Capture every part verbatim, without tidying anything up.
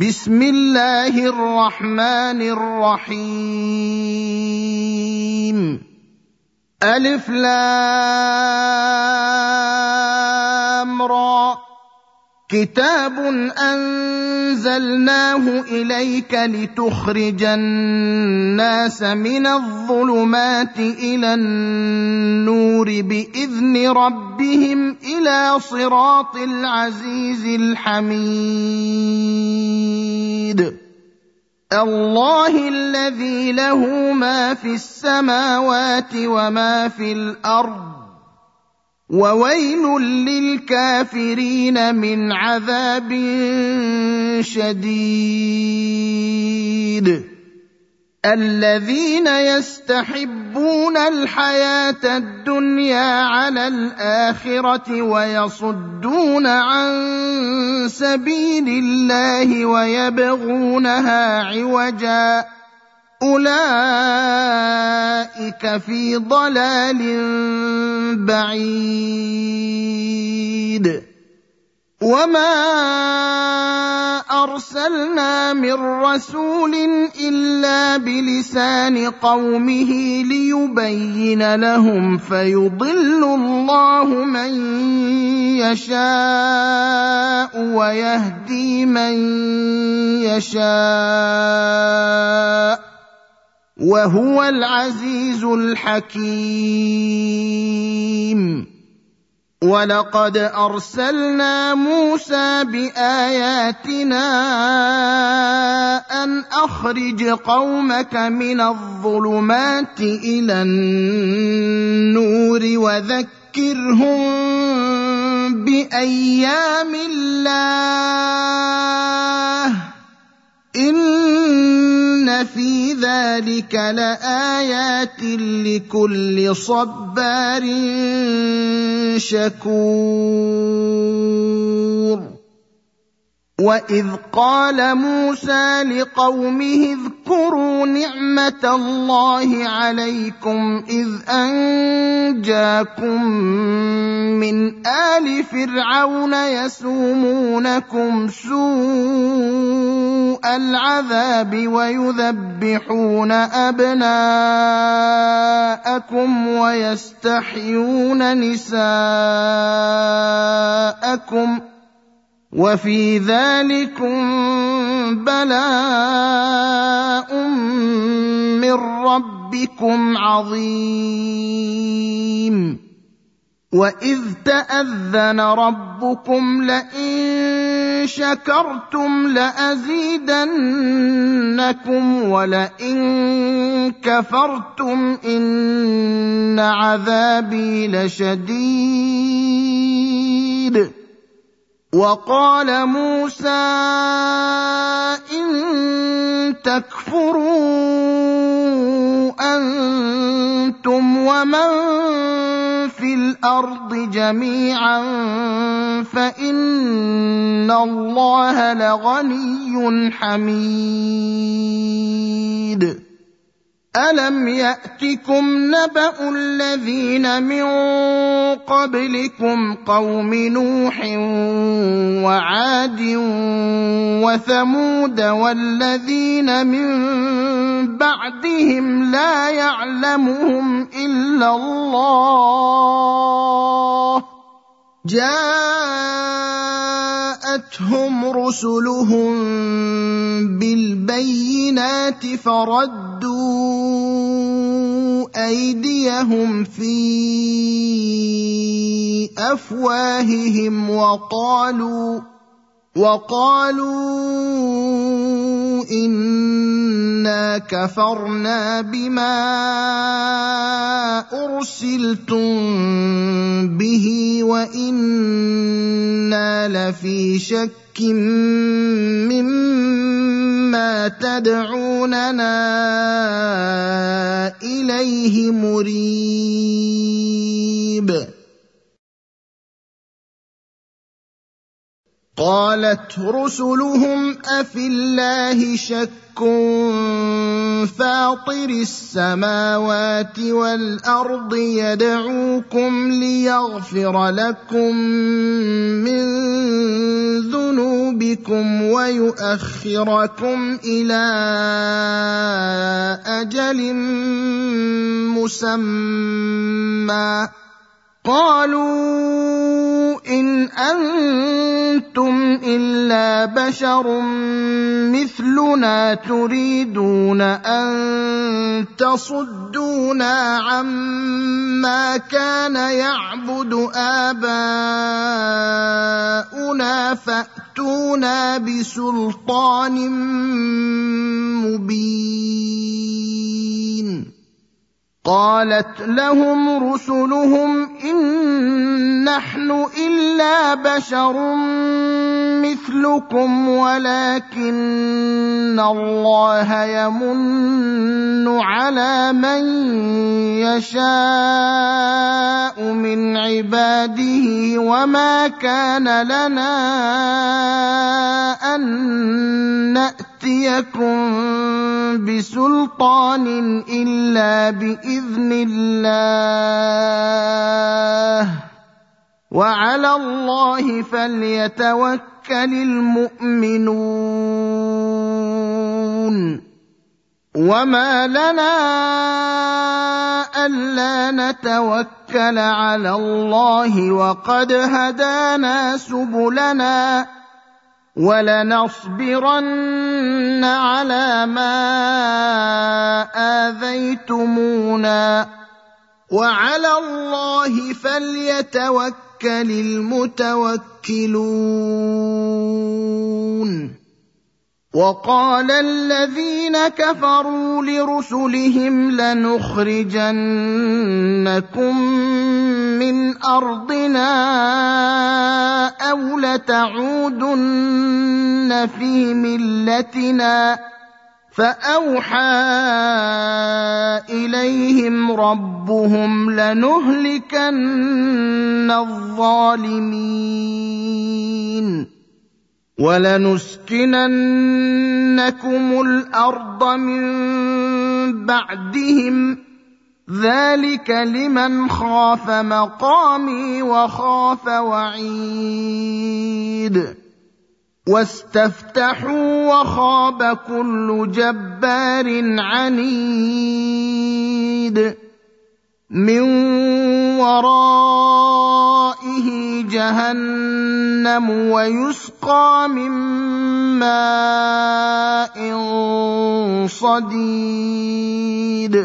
بسم الله الرحمن الرحيم. ألف لام را. كتاب أنزلناه إليك لتخرج الناس من الظلمات إلى النور بإذن ربهم إلى صراط العزيز الحميد. الله الذي له ما في السماوات وما في الأرض، وويل للكافرين من عذاب شديد. الذين يستحبون الحياة الدنيا على الآخرة ويصدون عن سبيل الله ويبغونها عوجا، أولئك في ضلال بعيد. وما أرسلنا من رسول إلا بلسان قومه ليبين لهم، فيضل الله من يشاء ويهدي من يشاء، وهو العزيز الحكيم. ولقد أرسلنا موسى بآياتنا أن أخرج قومك من الظلمات إلى النور وذكرهم بأيام الله، إن في ذلك لآيات لكل صبار شكور. وإذ قال موسى لقومه اذكروا نعمة الله عليكم إذ أنجاكم من آل فرعون يسومونكم سوء العذاب ويذبحون أبناءكم ويستحيون نساءكم، وفي ذلكم بلاء من ربكم عظيم. وإذ تأذن ربكم لئن شكرتم لأزيدنكم ولئن كفرتم إن عذابي لشديد. وقال موسى إن تكفروا أنتم ومن في الأرض جميعا فإن الله لغني حميد. ألم يأتكم نبأ الذين من قبلكم قوم نوح وعاد وثمود والذين من بعدهم لا يعلمهم إلا الله، جاءتهم رسلهم بالبينات فردوا أيديهم في أفواههم وقالوا وقالوا إنا كفرنا بما أرسلتم به وإنا لفي شك مما تدعوننا إليه مريب. قالت رسلهم أفي الله شك فاطر السماوات والأرض يدعوكم ليغفر لكم من ذنوبكم ويؤخركم إلى أجل مسمى قالوا إن أنتم إلا بشر مثلنا تريدون أن تصدونا عما كان يعبد آباؤنا فأتونا بسلطان مبين قالت لهم رسلهم إن نحن إلا بشر مثلكم ولكن الله يمن على من يشاء من عباده وما كان لنا أن نأتيكم بسلطان إلا بإذن الله وعلى الله فليتوكل المؤمنون وما لنا ألا نتوكل على الله وقد هدانا سبلنا ولنصبرن على ما آذيتمونا وعلى الله فليتوكل المتوكلون وقال الذين كفروا لرسلهم لنخرجنكم من أرضنا أو لتعودن في ملتنا فأوحى إليهم ربهم لنهلكن الظالمين ولنسكننكم الأرض من بعدهم ذلك لمن خاف مقامي وخاف وعيد واستفتحوا وخاب كل جبار عنيد من ورائه جهنم ويسقى من ماء صديد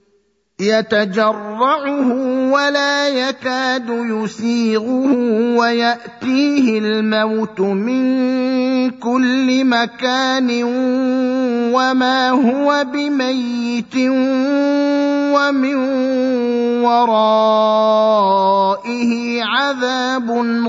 يتجرعه ولا يكاد يسيغه ويأتيه الموت من كل مكان وما هو بميت ومن ورائه عذاب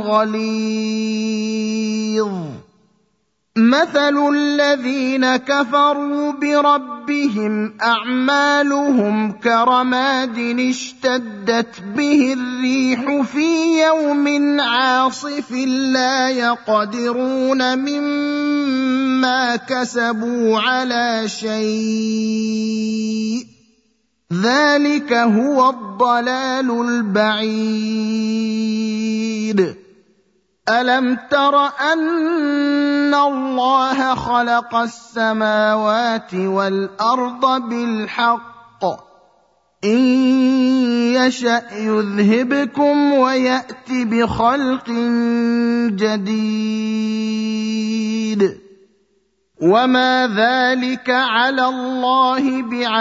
غليظ مثل الذين كفروا بربهم أعمالهم كرماد اشتدت به الريح في يوم عاصف لا يقدرون مما كسبوا على شيء ذلك هو الضلال البعيد ألم تر أن الله خلق السماوات والأرض بالحق إن يشأ يذهبكم ويأت بخلق جديد وما ذلك على الله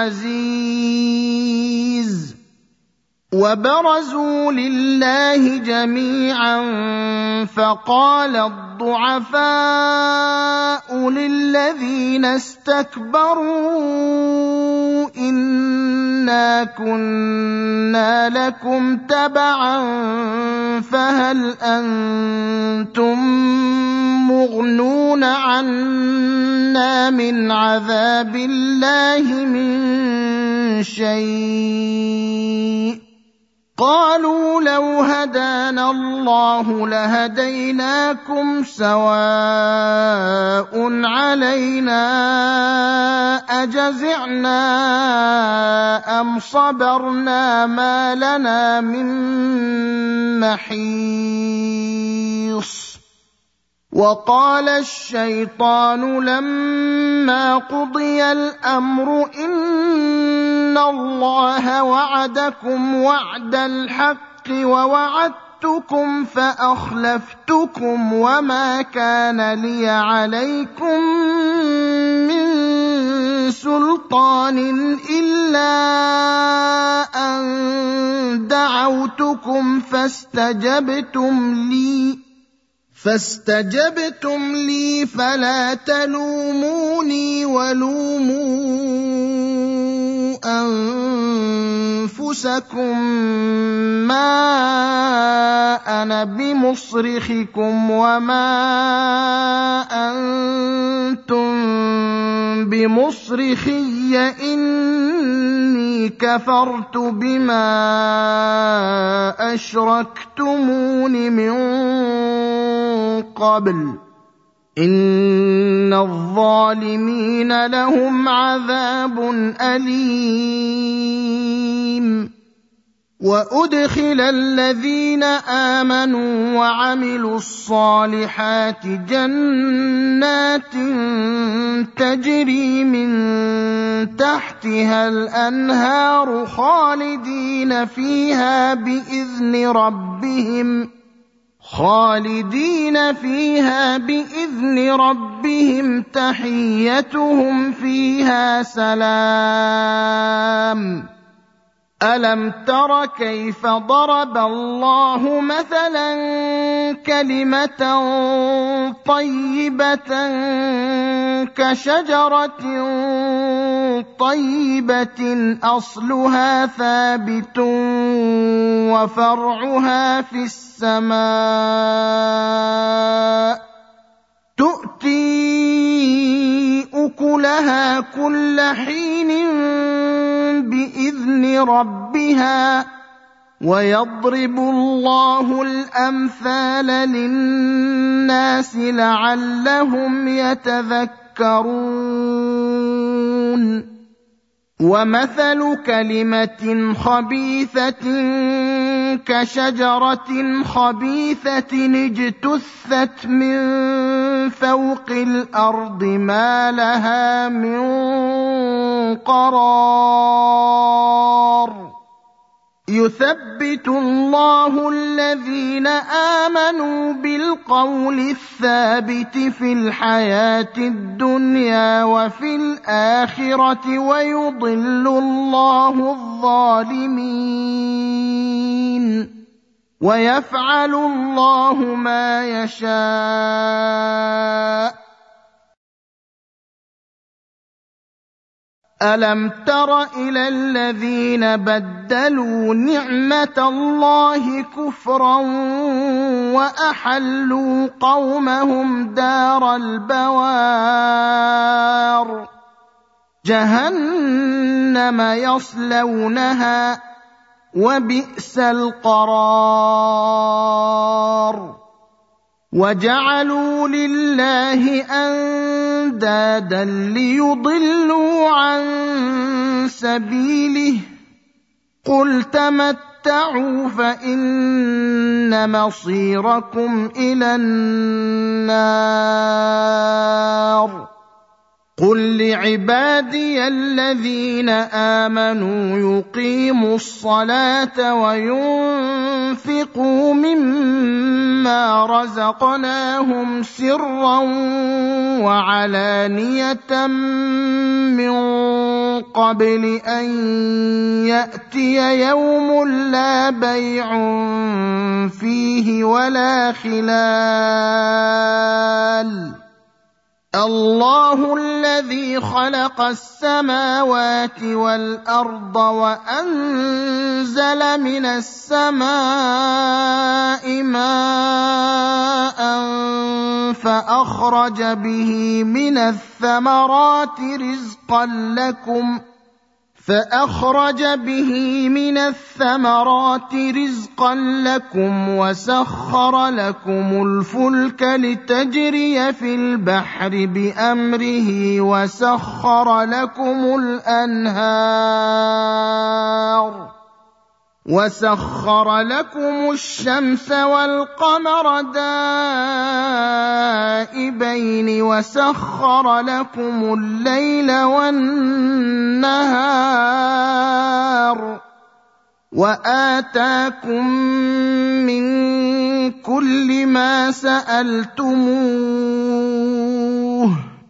بعزيز وبرزوا لله جميعا فقال الضعفاء للذين استكبروا إنا كنا لكم تبعا فهل أنتم مغنون عنا من عذاب الله من شيء قالوا لو هدانا الله لهديناكم سواء علينا أجزعنا أم صبرنا ما لنا من محيص وقال الشيطان لما قضي الأمر إن الله وعدكم وعد الحق ووعدتكم فأخلفتكم وما كان لي عليكم من سلطان إلا أن دعوتكم فاستجبتم لي فاستجبتم لي فلا تلوموني ولوموا أنفسكم ما أنا بمصرخكم وما أنتم بمصرخي إني كفرت بما أشركتمون من قبل إن الظالمين لهم عذاب أليم وأدخل الذين آمنوا وعملوا الصالحات جنات تجري من تحتها الأنهار خالدين فيها بإذن ربهم خالدين فيها بإذن ربهم تحيتهم فيها سلام ألم تر كيف ضرب الله مثلا كلمة طيبة كشجرة طيبة أصلها ثابت وفرعها في السماء تؤتي أكلها كل حين بإذن ربها ويضرب الله الأمثال للناس لعلهم يتذكرون ومثل كلمة خبيثة كشجرة خبيثة اجتثت من فوق الأرض ما لها من قرار يثبت الله الذين آمنوا بالقول الثابت في الحياة الدنيا وفي الآخرة ويضل الله الظالمين ويفعل الله ما يشاء ألم تر إلى الذين بدلوا نعمة الله كفرا وأحلوا قومهم دار البوار جهنم يصلونها وبئس القرار وجعلوا لله أندادا ليضلوا عن سبيله قل تمتعوا فإن مصيركم إلى النار قل لعبادي الذين آمنوا يقيموا الصلاة وينفقوا مما رزقناهم سرا وعلانية من قبل أن يأتي يوم لا بيع فيه ولا خلال الله الذي خلق السماوات والأرض وأنزل من السماء ماء فأخرج به من الثمرات رزقا لكم فأخرج به من الثمرات رزقا لكم وسخر لكم الفلك لتجري في البحر بأمره وسخر لكم الأنهار وسخر لكم الشمس والقمر دائبين وسخر لكم الليل والنهار وآتاكم من كل ما سألتموه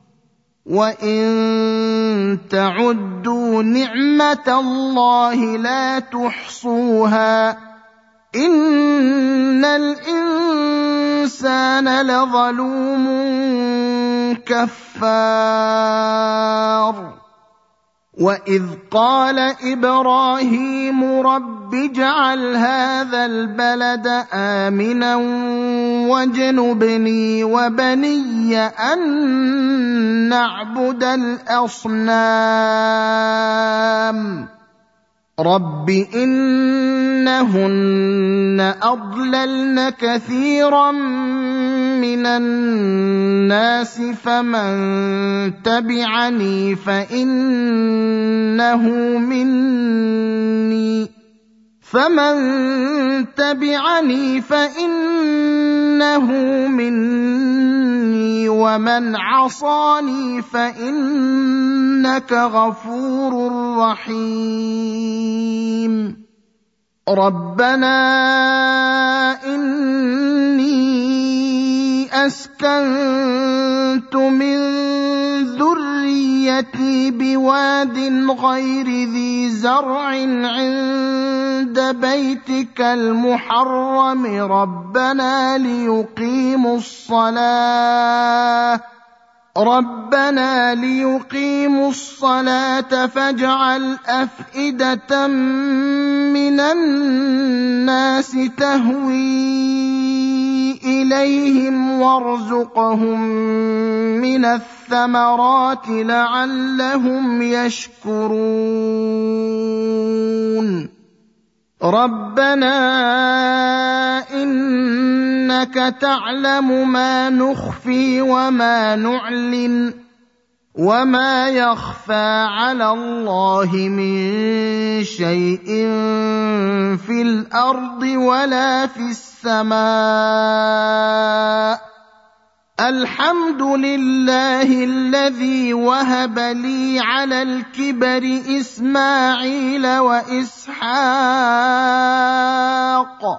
وإن تعدوا نعمة الله لا تحصوها إن الإنسان لظلوم كفار وإذ قال إبراهيم رب اجعل هذا البلد آمنا واجنبني وبني أن نعبد الأصنام رب إنهن أضللن كثيرا من الناس فمن تبعني فإنه مني فمن تبعني فإنه مني ومن عصاني فإنك غفور رحيم ربنا إني أسكنت من ذريتي بواد غير ذي زرع عند بيتك المحرم ربنا ليقيموا الصلاة ربنا ليقيموا الصلاة فاجعل أفئدة من الناس تهوي إليهم وارزقهم من الثمرات لعلهم يشكرون ربنا إنك تعلم ما نخفي وما نعلن وما يخفى على الله من شيء في الأرض ولا في السماء الحمد لله الذي وهب لي على الكبر إسماعيل وإسحاق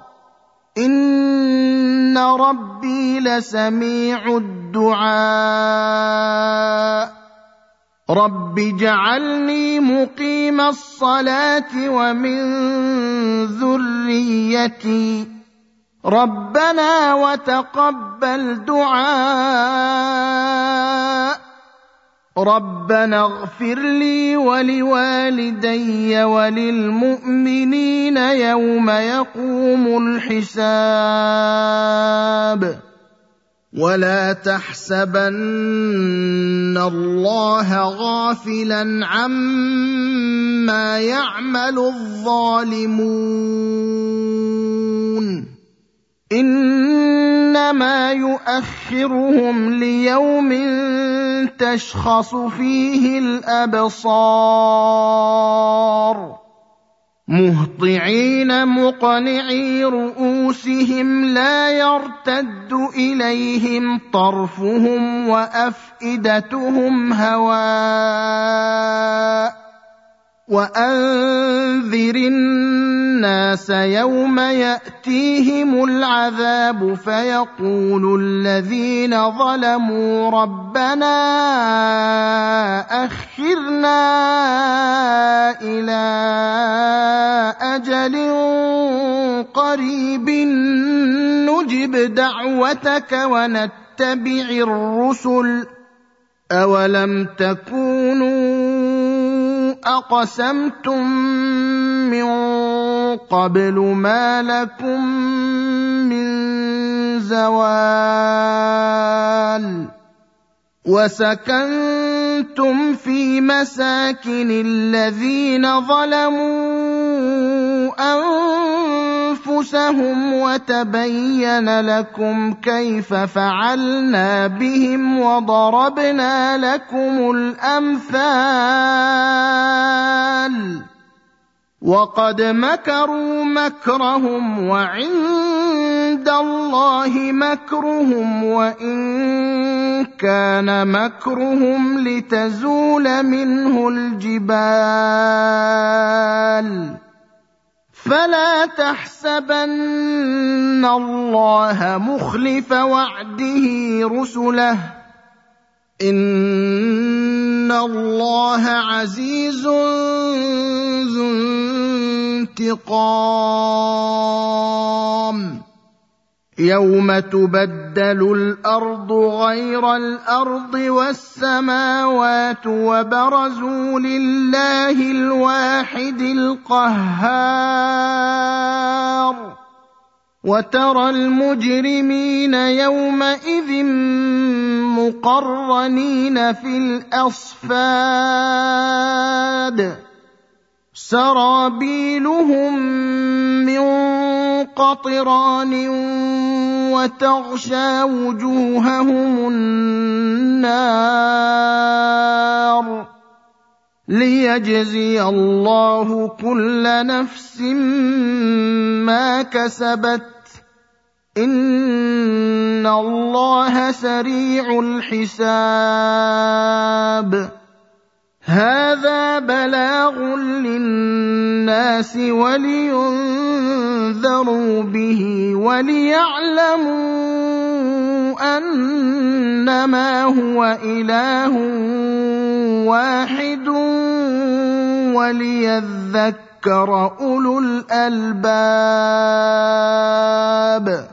إن ربي لسميع الدعاء رب اجعلني مقيم الصلاة ومن ذريتي ربنا وتقبل دعاء ربنا اغفر لي ولوالدي وللمؤمنين يوم يقوم الحساب ولا تحسبن الله غافلا عما يعمل الظالمون إنما يؤخرهم ليوم تشخص فيه الأبصار مهطعين مقنعي رؤوسهم لا يرتد إليهم طرفهم وأفئدتهم هواء وأنذر الناس يوم يأتيهم العذاب فيقول الذين ظلموا ربنا أخرنا إلى أجل قريب نجب دعوتك ونتبع الرسل أولم تكونوا أقسمتم من قبل ما لكم من زوال وسكنتم كنتم في مساكن الذين ظلموا أنفسهم وتبين لكم كيف فعلنا بهم وضربنا لكم الأمثال وقد مكروا مكرهم وعند الله مكرهم وإن كان مكرهم لتزول منه الجبال فلا تحسبن الله مخلف وعده رسله إن الله عزيز ذو انتقام يوم تبدل الأرض غير الأرض والسماوات وبرزوا لله الواحد القهار وترى المجرمين يومئذ مقرنين في الأصفاد سرابيلهم من قطران وتغشى وجوههم النار ليجزي الله كل نفس ما كسبت إن الله سريع الحساب هذا بلاغ للناس ولينذروا به وليعلموا أنما هو إله واحد وليذكر أولو الألباب